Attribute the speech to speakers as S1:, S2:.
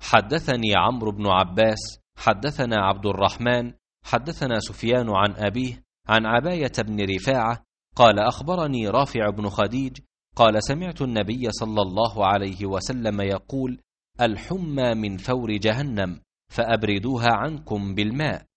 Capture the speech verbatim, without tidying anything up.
S1: حدثني عمرو بن عباس حدثنا عبد الرحمن حدثنا سفيان عن أبيه عن عباية بن رفاعة قال أخبرني رافع بن خديج قال سمعت النبي صلى الله عليه وسلم يقول: الحمى من فور جهنم فأبردوها عنكم بالماء.